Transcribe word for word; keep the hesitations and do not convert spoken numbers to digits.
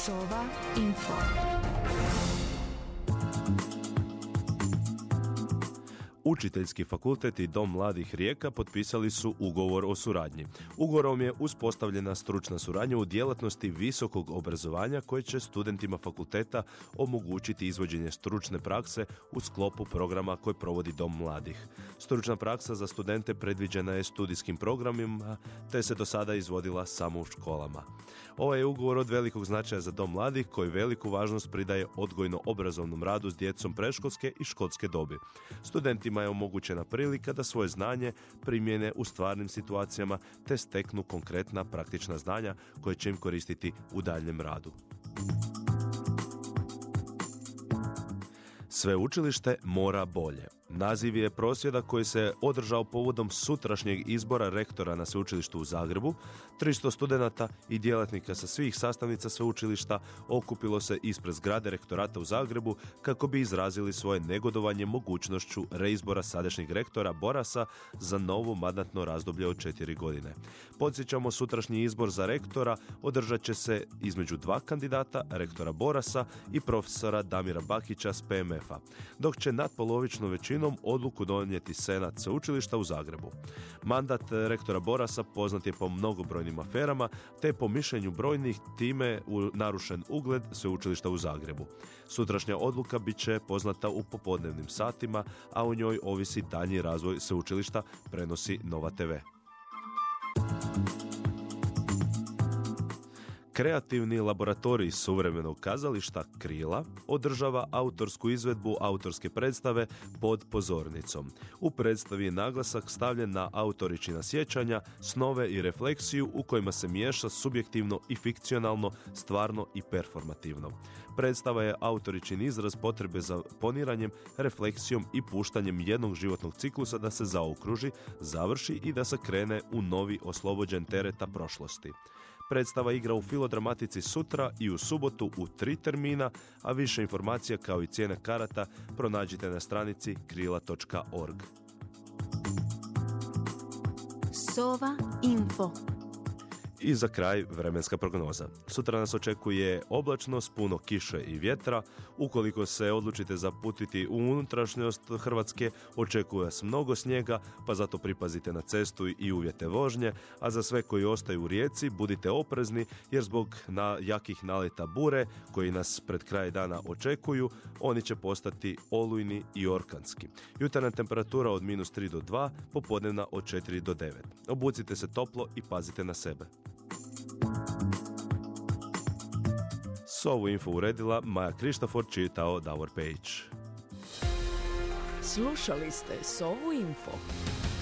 Sova Info. Učiteljski fakultet i Dom mladih Rijeka potpisali su ugovor o suradnji. Ugovorom je uspostavljena stručna suradnja u djelatnosti visokog obrazovanja koje će studentima fakulteta omogućiti izvođenje stručne prakse u sklopu programa koje provodi Dom mladih. Stručna praksa za studente predviđena je studijskim programima, te se do sada izvodila samo u školama. Ovaj je ugovor od velikog značaja za Dom mladih koji veliku važnost pridaje odgojno-obrazovnom radu s djecom predškolske i školske dobi. Studentima je omogućena prilika da svoje znanje primjene u stvarnim situacijama te steknu konkretna praktična znanja koje će im koristiti u daljnjem radu. Sveučilište mora bolje. Naziv je prosvjeda koji se održao povodom sutrašnjeg izbora rektora na sveučilištu u Zagrebu. tristo studenata i djelatnika sa svih sastavnica sveučilišta okupilo se ispred zgrade rektorata u Zagrebu kako bi izrazili svoje negodovanje mogućnošću reizbora sadašnjeg rektora Borasa za novo mandatno razdoblje od četiri godine. Podsjećamo, sutrašnji izbor za rektora održat će se između dva kandidata, rektora Borasa i profesora Damira Bakića s P M F-a, dok će nadpolovičnu većinom odluku donijeti Senat sveučilišta u Zagrebu. Mandat rektora Borasa poznat je po mnogobrojnim aferama, te po mišljenju brojnih time u narušen ugled sveučilišta u Zagrebu. Sutrašnja odluka bit će poznata u popodnevnim satima, a u njoj ovisi daljnji razvoj sveučilišta, prenosi Nova te ve. Kreativni laboratorij suvremenog kazališta Krila održava autorsku izvedbu autorske predstave Pod pozornicom. U predstavi je naglasak stavljen na autoričina sjećanja, snove i refleksiju u kojima se miješa subjektivno i fikcionalno, stvarno i performativno. Predstava je autoričin izraz potrebe za poniranjem, refleksijom i puštanjem jednog životnog ciklusa da se zaokruži, završi i da se krene u novi oslobođen tereta prošlosti. Predstava igra u Filodramatici sutra i u subotu u tri termina, a više informacija kao i cijene karata pronađite na stranici krila točka org. Sova Info. I za kraj vremenska prognoza. Sutra nas očekuje oblačnost, puno kiše i vjetra. Ukoliko se odlučite zaputiti u unutrašnjost Hrvatske, očekuje vas mnogo snijega, pa zato pripazite na cestu i uvjete vožnje, a za sve koji ostaju u Rijeci budite oprezni jer zbog na jakih naleta bure koji nas pred kraj dana očekuju, oni će postati olujni i orkanski. Jutarnja temperatura od minus tri do dva, popodnevna od četiri do devet. Obucite se toplo i pazite na sebe. Sovu info uredila Maja Krištofor, čitao Davor Pejić. Slušali ste Sovu Info.